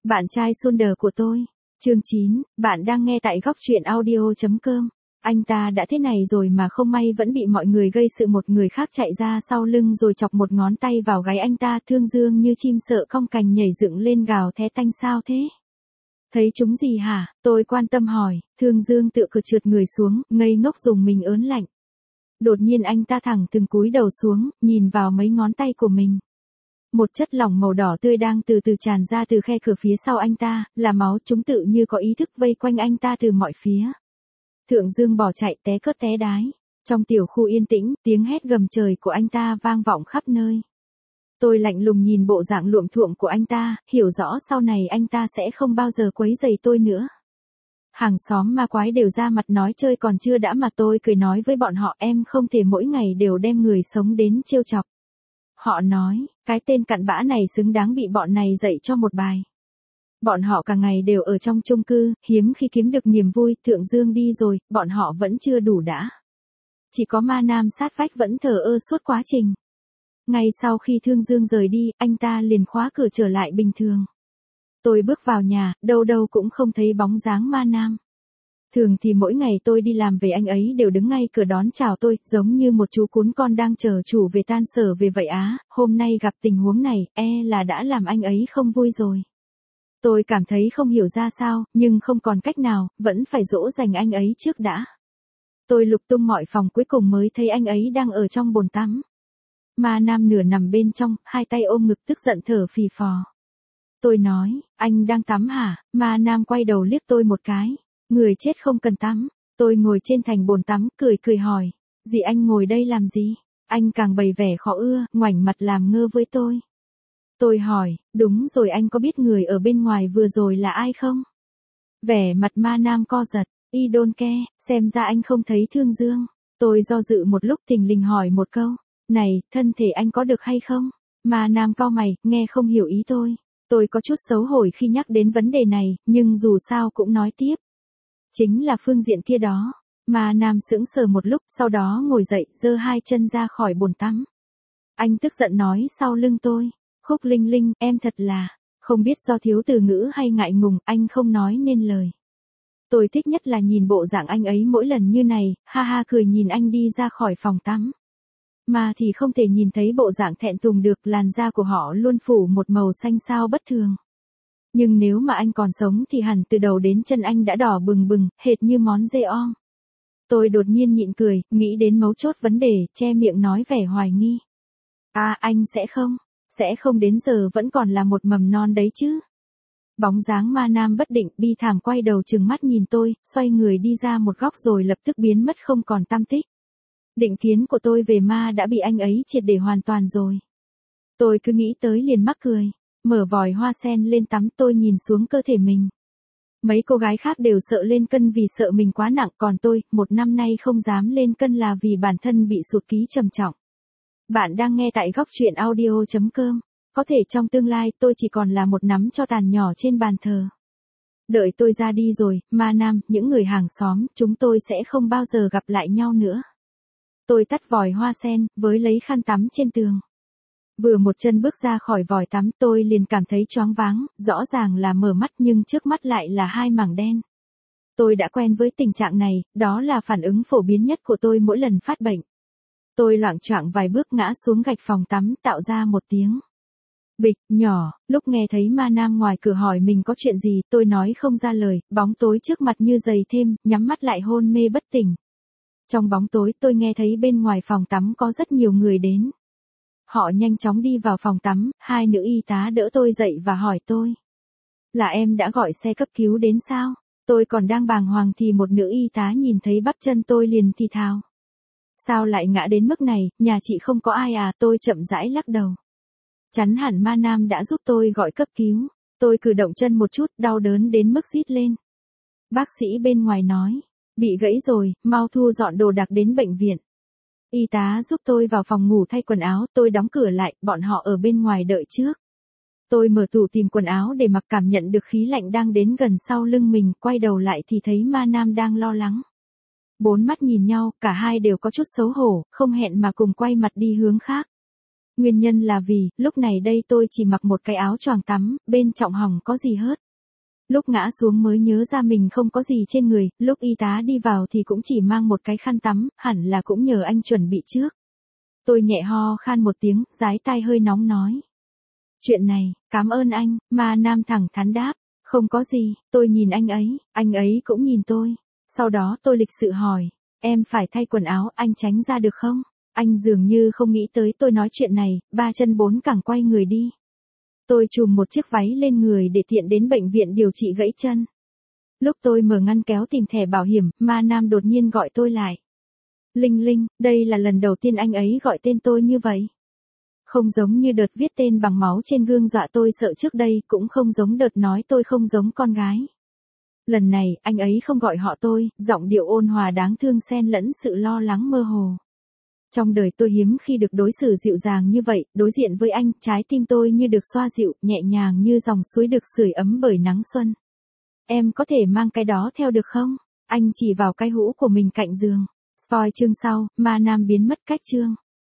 Bạn trai Sunder của tôi. Chương 9, bạn đang nghe tại góc truyện audio.com. Anh ta đã thế này rồi mà không may vẫn bị mọi người gây sự, một người khác chạy ra sau lưng rồi chọc một ngón tay vào gáy anh ta. Thương Dương như chim sợ cong cành nhảy dựng lên gào thét, tanh sao thế? Thấy chúng gì hả? Tôi quan tâm hỏi. Thương Dương tựa cửa trượt người xuống, ngây ngốc dùng mình ớn lạnh. Đột nhiên anh ta thẳng từng cúi đầu xuống, nhìn vào mấy ngón tay của mình. Một chất lỏng màu đỏ tươi đang từ từ tràn ra từ khe cửa phía sau anh ta, là máu. Chúng tự như có ý thức vây quanh anh ta từ mọi phía. Thượng Dương bỏ chạy té cất té đái. Trong tiểu khu yên tĩnh, tiếng hét gầm trời của anh ta vang vọng khắp nơi. Tôi lạnh lùng nhìn bộ dạng luộm thuộm của anh ta, hiểu rõ sau này anh ta sẽ không bao giờ quấy rầy tôi nữa. Hàng xóm ma quái đều ra mặt nói chơi còn chưa đã mà tôi cười nói với bọn họ, em không thể mỗi ngày đều đem người sống đến trêu chọc. Họ nói, cái tên cặn bã này xứng đáng bị bọn này dạy cho một bài. Bọn họ cả ngày đều ở trong chung cư, hiếm khi kiếm được niềm vui. Thượng Dương đi rồi, bọn họ vẫn chưa đủ đã. Chỉ có ma nam sát vách vẫn thờ ơ suốt quá trình. Ngay sau khi Thương Dương rời đi, anh ta liền khóa cửa trở lại bình thường. Tôi bước vào nhà, đâu đâu cũng không thấy bóng dáng ma nam. Thường thì mỗi ngày tôi đi làm về anh ấy đều đứng ngay cửa đón chào tôi, giống như một chú cún con đang chờ chủ về tan sở về vậy á. Hôm nay gặp tình huống này, là đã làm anh ấy không vui rồi. Tôi cảm thấy không hiểu ra sao, nhưng không còn cách nào, vẫn phải dỗ dành anh ấy trước đã. Tôi lục tung mọi phòng, cuối cùng mới thấy anh ấy đang ở trong bồn tắm. Ma nam nửa nằm bên trong, hai tay ôm ngực tức giận thở phì phò. Tôi nói, anh đang tắm hả? Ma nam quay đầu liếc tôi một cái. Người chết không cần tắm. Tôi ngồi trên thành bồn tắm, cười hỏi. Dì anh ngồi đây làm gì? Anh càng bày vẻ khó ưa, ngoảnh mặt làm ngơ với tôi. Tôi hỏi, đúng rồi, anh có biết người ở bên ngoài vừa rồi là ai không? Vẻ mặt ma nam co giật. I don't care, xem ra anh không thấy Thương Dương. Tôi do dự một lúc thình lình hỏi một câu. Này, thân thể anh có được hay không? Ma nam cau mày, nghe không hiểu ý tôi. Tôi có chút xấu hổ khi nhắc đến vấn đề này, nhưng dù sao cũng nói tiếp. Chính là phương diện kia đó. Ma nam sững sờ một lúc, sau đó ngồi dậy, giơ hai chân ra khỏi bồn tắm. Anh tức giận nói sau lưng tôi. Khúc Linh Linh, em thật là, không biết do thiếu từ ngữ hay ngại ngùng, anh không nói nên lời. Tôi thích nhất là nhìn bộ dạng anh ấy mỗi lần như này, ha ha cười nhìn anh đi ra khỏi phòng tắm. Mà thì không thể nhìn thấy bộ dạng thẹn thùng được, làn da của họ luôn phủ một màu xanh xao bất thường. Nhưng nếu mà anh còn sống thì hẳn từ đầu đến chân anh đã đỏ bừng bừng, hệt như món dê om. Tôi đột nhiên nhịn cười, nghĩ đến mấu chốt vấn đề, che miệng nói vẻ hoài nghi. Anh sẽ không đến giờ vẫn còn là một mầm non đấy chứ. Bóng dáng ma nam bất định, bi thảm quay đầu trừng mắt nhìn tôi, xoay người đi ra một góc rồi lập tức biến mất không còn tăm tích. Định kiến của tôi về ma đã bị anh ấy triệt để hoàn toàn rồi. Tôi cứ nghĩ tới liền mắc cười. Mở vòi hoa sen lên tắm, tôi nhìn xuống cơ thể mình. Mấy cô gái khác đều sợ lên cân vì sợ mình quá nặng, còn tôi, một năm nay không dám lên cân là vì bản thân bị sụt ký trầm trọng. Bạn đang nghe tại góc truyện audio.com. Có thể trong tương lai tôi chỉ còn là một nắm tro tàn nhỏ trên bàn thờ. Đợi tôi ra đi rồi, ma nam, những người hàng xóm, chúng tôi sẽ không bao giờ gặp lại nhau nữa. Tôi tắt vòi hoa sen, với lấy khăn tắm trên tường. Vừa một chân bước ra khỏi vòi tắm, tôi liền cảm thấy choáng váng, rõ ràng là mở mắt nhưng trước mắt lại là hai mảng đen. Tôi đã quen với tình trạng này, đó là phản ứng phổ biến nhất của tôi mỗi lần phát bệnh. Tôi loạng choạng vài bước ngã xuống gạch phòng tắm, tạo ra một tiếng bịch nhỏ. Lúc nghe thấy ma nam ngoài cửa hỏi mình có chuyện gì, tôi nói không ra lời, bóng tối trước mặt như dày thêm, nhắm mắt lại hôn mê bất tỉnh. Trong bóng tối tôi nghe thấy bên ngoài phòng tắm có rất nhiều người đến. Họ nhanh chóng đi vào phòng tắm, hai nữ y tá đỡ tôi dậy và hỏi tôi. Là em đã gọi xe cấp cứu đến sao? Tôi còn đang bàng hoàng thì một nữ y tá nhìn thấy bắp chân tôi liền thì thào. Sao lại ngã đến mức này, nhà chị không có ai à? Tôi chậm rãi lắc đầu. Chắn hẳn ma nam đã giúp tôi gọi cấp cứu. Tôi cử động chân một chút, đau đớn đến mức rít lên. Bác sĩ bên ngoài nói, bị gãy rồi, mau thu dọn đồ đạc đến bệnh viện. Y tá giúp tôi vào phòng ngủ thay quần áo, tôi đóng cửa lại, bọn họ ở bên ngoài đợi trước. Tôi mở tủ tìm quần áo để mặc, cảm nhận được khí lạnh đang đến gần sau lưng mình, quay đầu lại thì thấy ma nam đang lo lắng. Bốn mắt nhìn nhau, cả hai đều có chút xấu hổ, không hẹn mà cùng quay mặt đi hướng khác. Nguyên nhân là vì, lúc này đây tôi chỉ mặc một cái áo choàng tắm, bên trong hỏng có gì hớt. Lúc ngã xuống mới nhớ ra mình không có gì trên người, lúc y tá đi vào thì cũng chỉ mang một cái khăn tắm, hẳn là cũng nhờ anh chuẩn bị trước. Tôi nhẹ ho khan một tiếng, dái tai hơi nóng nói. Chuyện này, cảm ơn anh, Ma Nam thẳng thắn đáp. Không có gì, tôi nhìn anh ấy cũng nhìn tôi. Sau đó tôi lịch sự hỏi, em phải thay quần áo, anh tránh ra được không? Anh dường như không nghĩ tới tôi nói chuyện này, ba chân bốn cẳng quay người đi. Tôi trùm một chiếc váy lên người để tiện đến bệnh viện điều trị gãy chân. Lúc tôi mở ngăn kéo tìm thẻ bảo hiểm, Ma Nam đột nhiên gọi tôi lại. Linh Linh, đây là lần đầu tiên anh ấy gọi tên tôi như vậy. Không giống như đợt viết tên bằng máu trên gương dọa tôi sợ trước đây, cũng không giống đợt nói tôi không giống con gái. Lần này, anh ấy không gọi họ tôi, giọng điệu ôn hòa đáng thương xen lẫn sự lo lắng mơ hồ. Trong đời tôi hiếm khi được đối xử dịu dàng như vậy, đối diện với anh, trái tim tôi như được xoa dịu, nhẹ nhàng như dòng suối được sưởi ấm bởi nắng xuân. Em có thể mang cái đó theo được không? Anh chỉ vào cái hũ của mình cạnh giường. Spoil chương sau, Ma Nam biến mất cách chương.